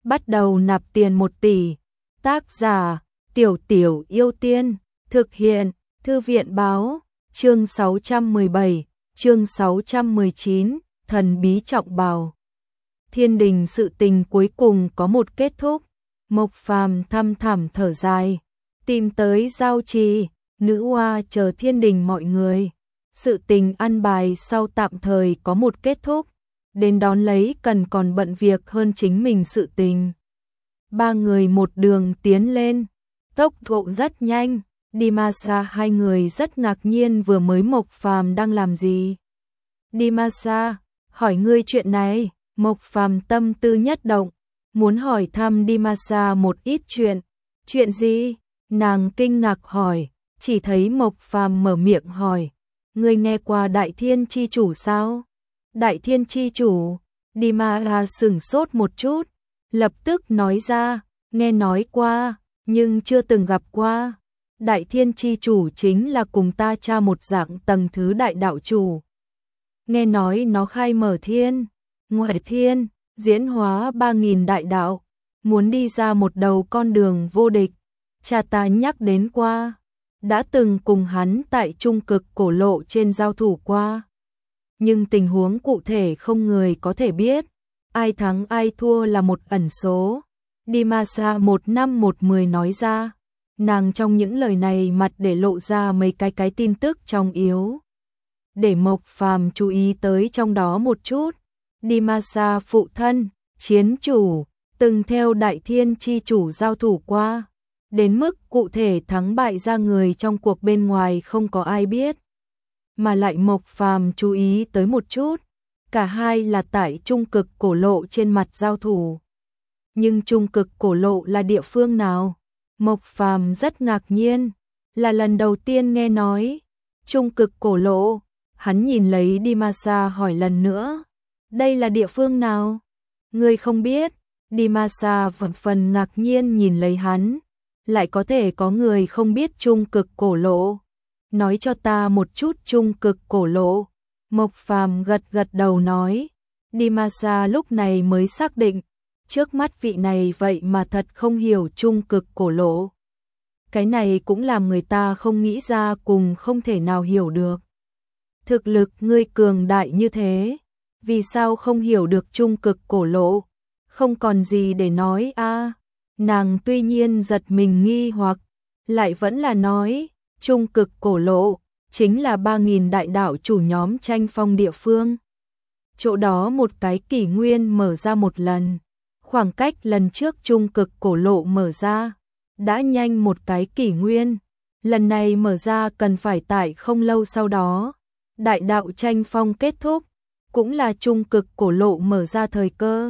bắt đầu nạp tiền 1 tỷ. Tác giả Tiểu Tiểu Yêu Tiên. Thực hiện Thư viện Báo. Chương 617, chương 619, thần bí trọng bào. Thiên đình sự tình cuối cùng có một kết thúc. Mộc Phàm thăm thẳm thở dài, tìm tới Giao Trì, Nữ Hoa chờ thiên đình mọi người. Sự tình ăn bài sau tạm thời có một kết thúc, đến đón lấy cần còn bận việc hơn chính mình sự tình. Ba người một đường tiến lên, tốc độ rất nhanh. Dimasa hai người rất ngạc nhiên vừa mới Mộc Phàm đang làm gì. Dimasa, hỏi ngươi chuyện này. Mộc Phàm tâm tư nhất động, muốn hỏi thăm Dimasa một ít chuyện. Chuyện gì? Nàng kinh ngạc hỏi, chỉ thấy Mộc Phàm mở miệng hỏi, ngươi nghe qua Đại Thiên Chi Chủ sao? Đại Thiên Chi Chủ? Dimasa sửng sốt một chút, lập tức nói ra, nghe nói qua, nhưng chưa từng gặp qua. Đại Thiên Chi Chủ chính là cùng ta tra một dạng tầng thứ đại đạo chủ. Nghe nói nó khai mở thiên, ngoại thiên, diễn hóa 3.000 đại đạo, muốn đi ra một đầu con đường vô địch. Cha ta nhắc đến qua, đã từng cùng hắn tại Trung Cực Cổ Lộ trên giao thủ qua. Nhưng tình huống cụ thể không người có thể biết, ai thắng ai thua là một ẩn số. Dimasa 1/5/10 nói ra. Nàng trong những lời này mặt để lộ ra mấy cái tin tức trong yếu. Để Mộc Phàm chú ý tới trong đó một chút. Dimasa phụ thân, chiến chủ, từng theo Đại Thiên Chi Chủ giao thủ qua. Đến mức cụ thể thắng bại ra người trong cuộc bên ngoài không có ai biết. Mà lại Mộc Phàm chú ý tới một chút. Cả hai là tại Trung Cực Cổ Lộ trên mặt giao thủ. Nhưng Trung Cực Cổ Lộ là địa phương nào? Mộc Phàm rất ngạc nhiên, là lần đầu tiên nghe nói. Trung Cực Cổ Lộ, hắn nhìn lấy Dimasa hỏi lần nữa, đây là địa phương nào? Ngươi không biết? Dimasa vẫn phần ngạc nhiên nhìn lấy hắn, lại có thể có người không biết Trung Cực Cổ Lộ. Nói cho ta một chút Trung Cực Cổ Lộ. Mộc Phàm gật gật đầu nói. Dimasa lúc này mới xác định, trước mắt vị này vậy mà thật không hiểu Trung Cực Cổ Lộ. Cái này cũng làm người ta không nghĩ ra cùng không thể nào hiểu được. Thực lực ngươi cường đại như thế, vì sao không hiểu được Trung Cực Cổ Lộ? Không còn gì để nói a. Nàng tuy nhiên giật mình nghi hoặc, lại vẫn là nói, Trung Cực Cổ Lộ chính là 3.000 đại đạo chủ nhóm tranh phong địa phương. Chỗ đó một cái kỷ nguyên mở ra một lần. Khoảng cách lần trước Trung Cực Cổ Lộ mở ra, đã nhanh một cái kỷ nguyên. Lần này mở ra cần phải tại không lâu sau đó. Đại đạo tranh phong kết thúc, cũng là Trung Cực Cổ Lộ mở ra thời cơ.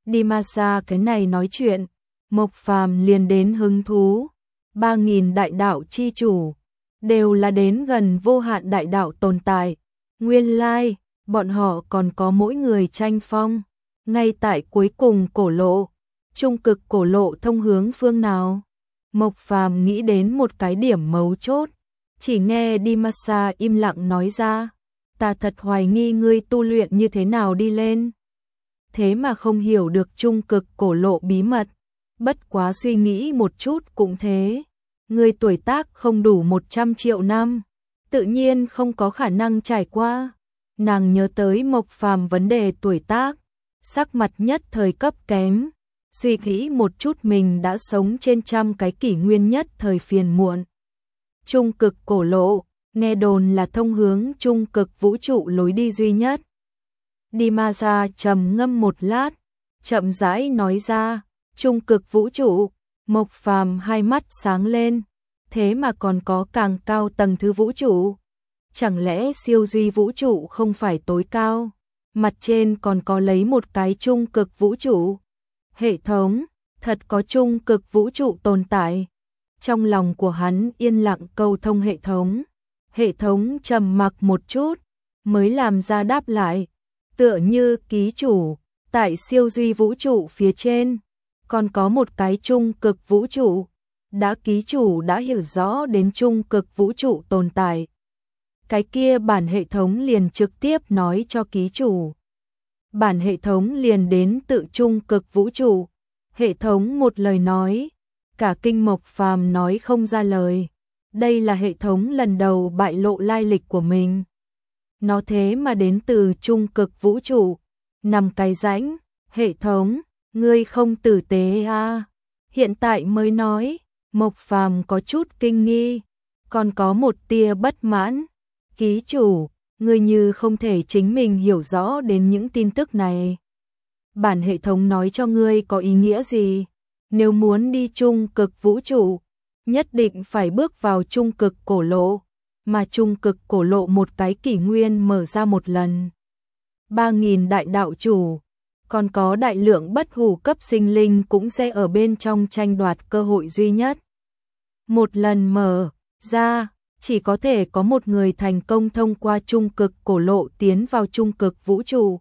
Dimasa cái này nói chuyện, Mộc Phàm liền đến hứng thú. 3.000 đại đạo chi chủ, đều là đến gần vô hạn đại đạo tồn tại. Nguyên lai, bọn họ còn có mỗi người tranh phong. Ngay tại cuối cùng cổ lộ, Trung Cực Cổ Lộ thông hướng phương nào? Mộc Phàm nghĩ đến một cái điểm mấu chốt, chỉ nghe Dimasa im lặng nói ra, ta thật hoài nghi ngươi tu luyện như thế nào đi lên. Thế mà không hiểu được Trung Cực Cổ Lộ bí mật, bất quá suy nghĩ một chút cũng thế. Ngươi tuổi tác không đủ 100 triệu năm, tự nhiên không có khả năng trải qua. Nàng nhớ tới Mộc Phàm vấn đề tuổi tác, sắc mặt nhất thời cấp kém, suy nghĩ một chút mình đã sống trên trăm cái kỷ nguyên nhất thời phiền muộn. Trung Cực Cổ Lộ, nghe đồn là thông hướng Trung Cực vũ trụ lối đi duy nhất. Dimasa trầm ngâm một lát, chậm rãi nói ra, Trung Cực vũ trụ. Mộc Phàm hai mắt sáng lên, thế mà còn có càng cao tầng thứ vũ trụ. Chẳng lẽ siêu duy vũ trụ không phải tối cao? Mặt trên còn có lấy một cái Trung Cực vũ trụ. Hệ thống, thật có Trung Cực vũ trụ tồn tại. Trong lòng của hắn yên lặng câu thông hệ thống. Hệ thống trầm mặc một chút, mới làm ra đáp lại. Tựa như ký chủ, tại siêu duy vũ trụ phía trên, còn có một cái Trung Cực vũ trụ. Đã ký chủ đã hiểu rõ đến Trung Cực vũ trụ tồn tại, cái kia bản hệ thống liền trực tiếp nói cho ký chủ. Bản hệ thống liền đến tự Trung Cực vũ trụ, Hệ thống một lời nói, cả kinh Mộc Phàm nói không ra lời. Đây là hệ thống lần đầu bại lộ lai lịch của mình. Nó thế mà đến từ trung cực vũ trụ, nằm cái rãnh. Hệ thống, ngươi không tử tế à? Hiện tại mới nói. Mộc Phàm có chút kinh nghi, còn có một tia bất mãn. Ký chủ, ngươi như không thể chính mình hiểu rõ đến những tin tức này. Bản hệ thống nói cho ngươi có ý nghĩa gì? Nếu muốn đi trung cực vũ trụ, nhất định phải bước vào trung cực cổ lộ, mà trung cực cổ lộ một cái kỷ nguyên mở ra một lần. 3.000 đại đạo chủ, còn có đại lượng bất hủ cấp sinh linh cũng sẽ ở bên trong tranh đoạt cơ hội duy nhất. Một lần mở ra, chỉ có thể có một người thành công thông qua trung cực cổ lộ tiến vào trung cực vũ trụ.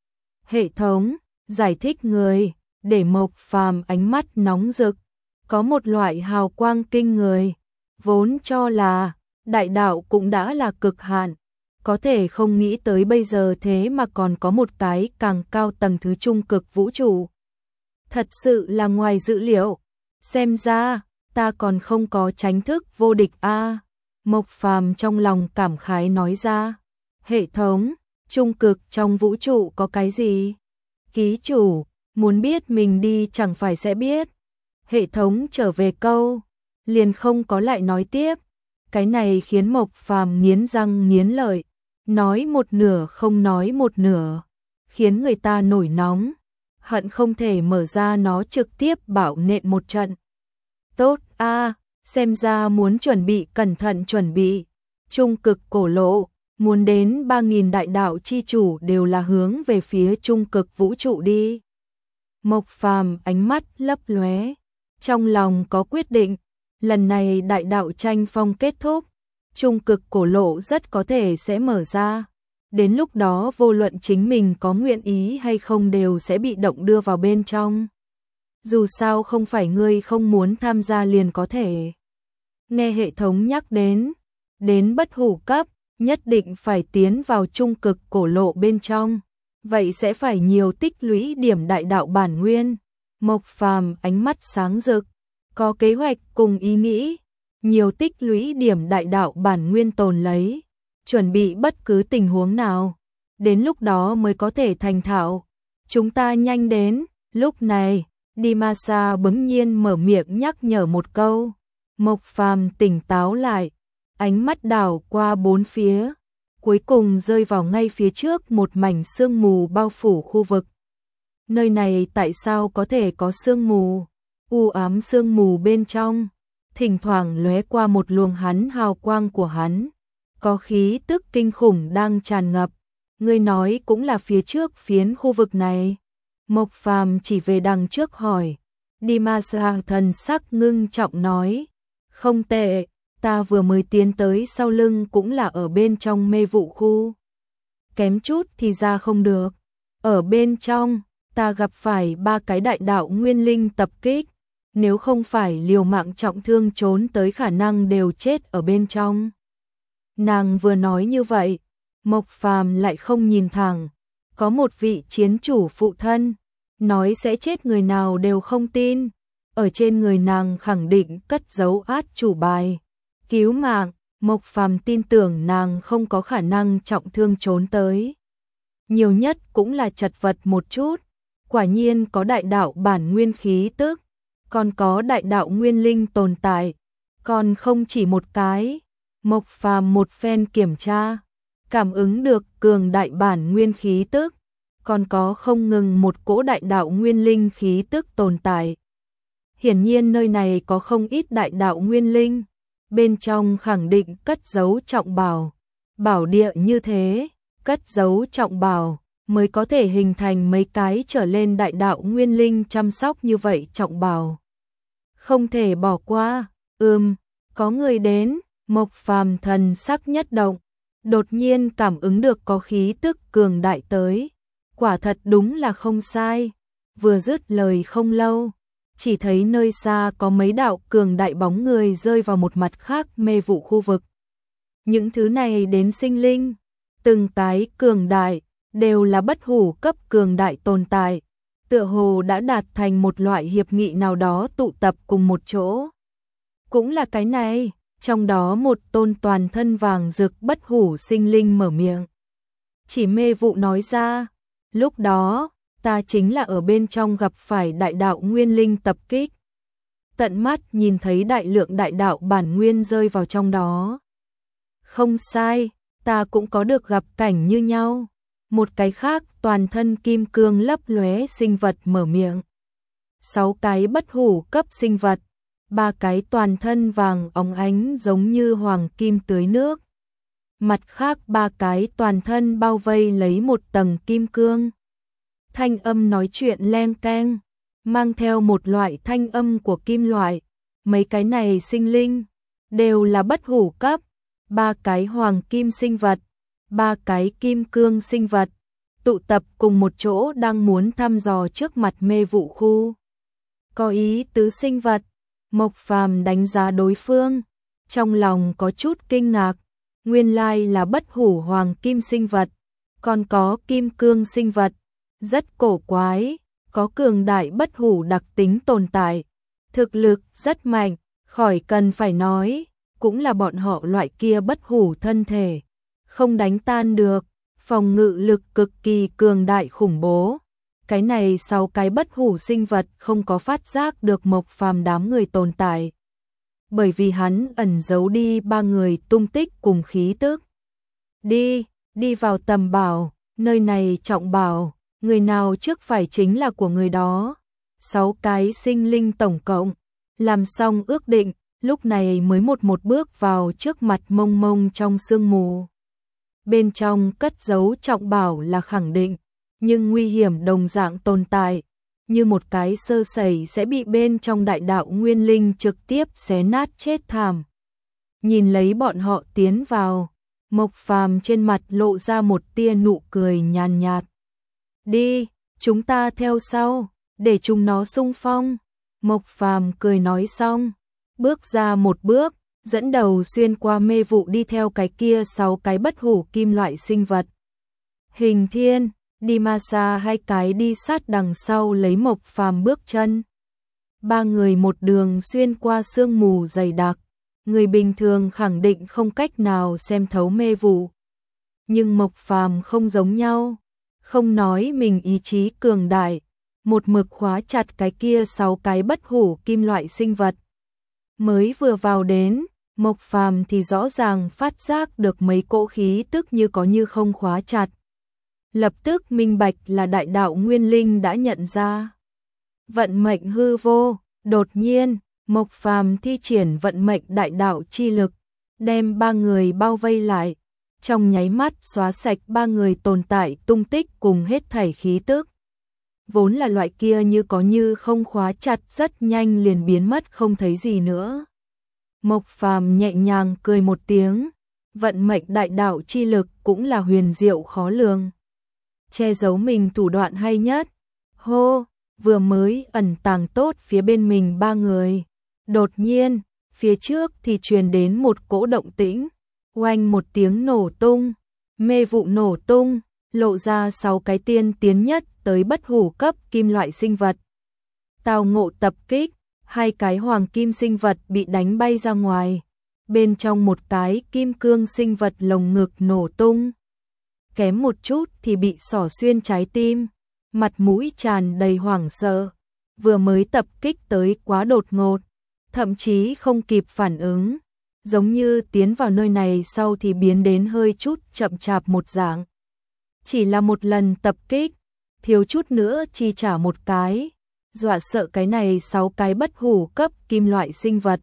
Hệ thống giải thích người, để Mộc Phàm ánh mắt nóng rực, có một loại hào quang kinh người, vốn cho là đại đạo cũng đã là cực hạn, có thể không nghĩ tới bây giờ thế mà còn có một cái càng cao tầng thứ trung cực vũ trụ. Thật sự là ngoài dự liệu, xem ra ta còn không có tránh thức vô địch a. Mộc Phàm trong lòng cảm khái nói ra. Hệ thống, trung cực trong vũ trụ có cái gì? Ký chủ, muốn biết mình đi chẳng phải sẽ biết. Hệ thống trở về câu, liền không có lại nói tiếp. Cái này khiến Mộc Phàm nghiến răng nghiến lợi, nói một nửa không nói một nửa, khiến người ta nổi nóng, hận không thể mở ra nó trực tiếp bạo nện một trận. Tốt a, xem ra muốn chuẩn bị cẩn thận chuẩn bị. Trung cực cổ lộ, muốn đến 3.000 đại đạo chi chủ đều là hướng về phía trung cực vũ trụ đi. Mộc Phàm ánh mắt lấp lóe, trong lòng có quyết định, lần này đại đạo tranh phong kết thúc, trung cực cổ lộ rất có thể sẽ mở ra. Đến lúc đó vô luận chính mình có nguyện ý hay không đều sẽ bị động đưa vào bên trong. Dù sao không phải ngươi không muốn tham gia liền có thể. Nghe hệ thống nhắc đến bất hủ cấp, nhất định phải tiến vào trung cực cổ lộ bên trong. Vậy sẽ phải nhiều tích lũy điểm đại đạo bản nguyên. Mộc Phàm ánh mắt sáng rực, có kế hoạch cùng ý nghĩ, nhiều tích lũy điểm đại đạo bản nguyên tồn lấy, chuẩn bị bất cứ tình huống nào, đến lúc đó mới có thể thành thạo. Chúng ta nhanh đến. Lúc này, Dimasa bỗng nhiên mở miệng nhắc nhở một câu. Mộc Phàm tỉnh táo lại, ánh mắt đảo qua bốn phía, cuối cùng rơi vào ngay phía trước một mảnh sương mù bao phủ khu vực. Nơi này tại sao có thể có sương mù? U ám sương mù bên trong, thỉnh thoảng lóe qua một luồng hào quang của hắn, có khí tức kinh khủng đang tràn ngập. Ngươi nói cũng là phía trước phiến khu vực này. Mộc Phàm chỉ về đằng trước hỏi. Dimasa thần sắc ngưng trọng nói, không tệ, ta vừa mới tiến tới sau lưng cũng là ở bên trong mê vụ khu. Kém chút thì ra không được. Ở bên trong, ta gặp phải 3 cái đại đạo nguyên linh tập kích, nếu không phải liều mạng trọng thương trốn tới khả năng đều chết ở bên trong. Nàng vừa nói như vậy, Mộc Phàm lại không nhìn thẳng, có một vị chiến chủ phụ thân, nói sẽ chết người nào đều không tin, ở trên người nàng khẳng định cất giấu át chủ bài, cứu mạng. Mộc Phàm tin tưởng nàng không có khả năng trọng thương trốn tới, nhiều nhất cũng là chật vật một chút. Quả nhiên có đại đạo bản nguyên khí tức, còn có đại đạo nguyên linh tồn tại, còn không chỉ một cái. Mộc Phàm một phen kiểm tra, cảm ứng được cường đại bản nguyên khí tức, còn có không ngừng một cỗ đại đạo nguyên linh khí tức tồn tại. Hiển nhiên nơi này có không ít đại đạo nguyên linh, bên trong khẳng định cất giấu trọng bảo. Bảo địa như thế, cất giấu trọng bảo, mới có thể hình thành mấy cái trở lên đại đạo nguyên linh chăm sóc như vậy trọng bảo. Không thể bỏ qua. Có người đến. Mộc Phàm thần sắc nhất động, đột nhiên cảm ứng được có khí tức cường đại tới. Quả thật đúng là không sai. Vừa dứt lời không lâu, chỉ thấy nơi xa có mấy đạo cường đại bóng người rơi vào một mặt khác mê vụ khu vực. Những thứ này đến sinh linh, từng cái cường đại, đều là bất hủ cấp cường đại tồn tại, tựa hồ đã đạt thành một loại hiệp nghị nào đó tụ tập cùng một chỗ. Cũng là cái này, trong đó một tôn toàn thân vàng rực bất hủ sinh linh mở miệng. Chỉ Mê Vụ nói ra, lúc đó, ta chính là ở bên trong gặp phải đại đạo nguyên linh tập kích. Tận mắt nhìn thấy đại lượng đại đạo bản nguyên rơi vào trong đó. Không sai, ta cũng có được gặp cảnh như nhau. Một cái khác toàn thân kim cương lấp lóe sinh vật mở miệng. 6 cái bất hủ cấp sinh vật, 3 cái toàn thân vàng óng ánh giống như hoàng kim tưới nước. Mặt khác 3 cái toàn thân bao vây lấy một tầng kim cương. Thanh âm nói chuyện leng keng, mang theo một loại thanh âm của kim loại. Mấy cái này sinh linh, đều là bất hủ cấp. 3 cái hoàng kim sinh vật, 3 cái kim cương sinh vật, tụ tập cùng một chỗ đang muốn thăm dò trước mặt Mê Vụ khu. Có ý tứ sinh vật, Mộc Phàm đánh giá đối phương, trong lòng có chút kinh ngạc, nguyên lai là bất hủ hoàng kim sinh vật, còn có kim cương sinh vật, rất cổ quái, có cường đại bất hủ đặc tính tồn tại, thực lực rất mạnh, khỏi cần phải nói, cũng là bọn họ loại kia bất hủ thân thể, không đánh tan được, phòng ngự lực cực kỳ cường đại khủng bố. Cái này 6 cái bất hủ sinh vật không có phát giác được Mộc Phàm đám người tồn tại. Bởi vì hắn ẩn giấu đi 3 người tung tích cùng khí tức. Đi vào tầm bảo, nơi này trọng bảo, người nào trước phải chính là của người đó. 6 cái sinh linh tổng cộng, làm xong ước định, lúc này mới một bước vào trước mặt mông mông trong sương mù. Bên trong cất giấu trọng bảo là khẳng định, nhưng nguy hiểm đồng dạng tồn tại, như một cái sơ sẩy sẽ bị bên trong đại đạo nguyên linh trực tiếp xé nát chết thảm. Nhìn lấy bọn họ tiến vào, Mộc Phàm trên mặt lộ ra một tia nụ cười nhàn nhạt. Đi, chúng ta theo sau, để chúng nó xung phong. Mộc Phàm cười nói xong, bước ra một bước, dẫn đầu xuyên qua Mê Vụ đi theo cái kia 6 cái bất hủ kim loại sinh vật. Hình Thiên, Dimasa 2 cái đi sát đằng sau lấy Mộc Phàm bước chân. 3 người một đường xuyên qua sương mù dày đặc, người bình thường khẳng định không cách nào xem thấu Mê Vụ. Nhưng Mộc Phàm không giống nhau, không nói mình ý chí cường đại, một mực khóa chặt cái kia 6 cái bất hủ kim loại sinh vật. Mới vừa vào đến, Mộc Phàm thì rõ ràng phát giác được mấy cỗ khí tức như có như không khóa chặt. Lập tức minh bạch là đại đạo nguyên linh đã nhận ra. Vận mệnh hư vô, đột nhiên, Mộc Phàm thi triển vận mệnh đại đạo chi lực, đem 3 người bao vây lại, trong nháy mắt xóa sạch 3 người tồn tại tung tích cùng hết thảy khí tức. Vốn là loại kia như có như không khóa chặt rất nhanh liền biến mất không thấy gì nữa. Mộc Phàm nhẹ nhàng cười một tiếng, vận mệnh đại đạo chi lực cũng là huyền diệu khó lường. Che giấu mình thủ đoạn hay nhất. Hô, vừa mới ẩn tàng tốt phía bên mình 3 người. Đột nhiên, phía trước thì truyền đến một cỗ động tĩnh, oanh một tiếng nổ tung, Mê Vụ nổ tung, lộ ra 6 cái tiên tiến nhất tới bất hủ cấp kim loại sinh vật. Tào ngộ tập kích, 2 cái hoàng kim sinh vật bị đánh bay ra ngoài, bên trong một cái kim cương sinh vật lồng ngực nổ tung. Kém một chút thì bị xỏ xuyên trái tim, mặt mũi tràn đầy hoảng sợ, vừa mới tập kích tới quá đột ngột, thậm chí không kịp phản ứng, giống như tiến vào nơi này sau thì biến đến hơi chút chậm chạp một dạng. Chỉ là một lần tập kích, thiếu chút nữa chi trả một cái, dọa sợ cái này 6 cái bất hủ cấp kim loại sinh vật.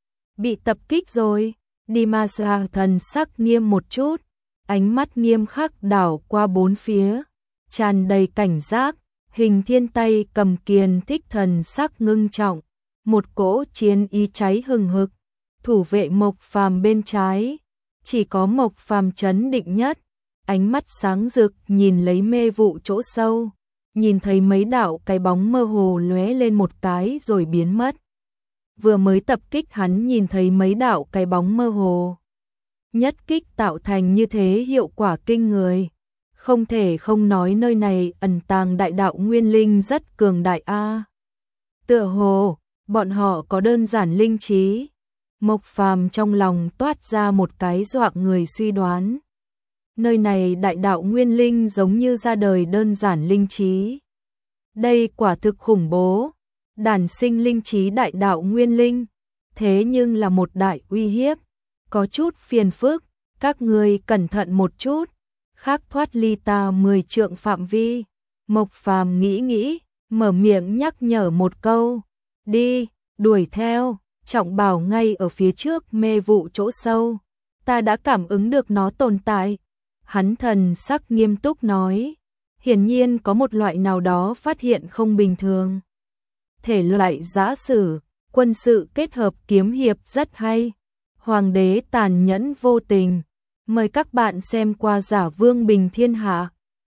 Bị tập kích rồi, Dimasa thần sắc nghiêm một chút, ánh mắt nghiêm khắc đảo qua bốn phía, tràn đầy cảnh giác, Hình Thiên tay cầm kiền thích thần sắc ngưng trọng, một cỗ chiến ý cháy hừng hực, thủ vệ Mộc Phàm bên trái, chỉ có Mộc Phàm trấn định nhất, ánh mắt sáng rực nhìn lấy Mê Vụ chỗ sâu, nhìn thấy mấy đạo cái bóng mơ hồ lóe lên một cái rồi biến mất. Vừa mới tập kích hắn nhìn thấy mấy đạo cái bóng mơ hồ. Nhất kích tạo thành như thế hiệu quả kinh người. Không thể không nói nơi này ẩn tàng đại đạo nguyên linh rất cường đại a. Tựa hồ, bọn họ có đơn giản linh trí. Mộc Phàm trong lòng toát ra một cái dọa người suy đoán. Nơi này đại đạo nguyên linh giống như ra đời đơn giản linh trí. Đây quả thực khủng bố, đản sinh linh trí đại đạo nguyên linh, thế nhưng là một đại uy hiếp, có chút phiền phức, các ngươi cẩn thận một chút, khác thoát ly ta 10 trượng phạm vi. Mộc Phàm nghĩ, mở miệng nhắc nhở một câu, đi, đuổi theo, Trọng Bảo ngay ở phía trước mê vụ chỗ sâu, ta đã cảm ứng được nó tồn tại. Hắn thần sắc nghiêm túc nói, hiển nhiên có một loại nào đó phát hiện không bình thường. Thể loại giã sử, quân sự kết hợp kiếm hiệp rất hay. Hoàng đế tàn nhẫn vô tình. Mời các bạn xem qua Giả Vương Bình Thiên Hạ.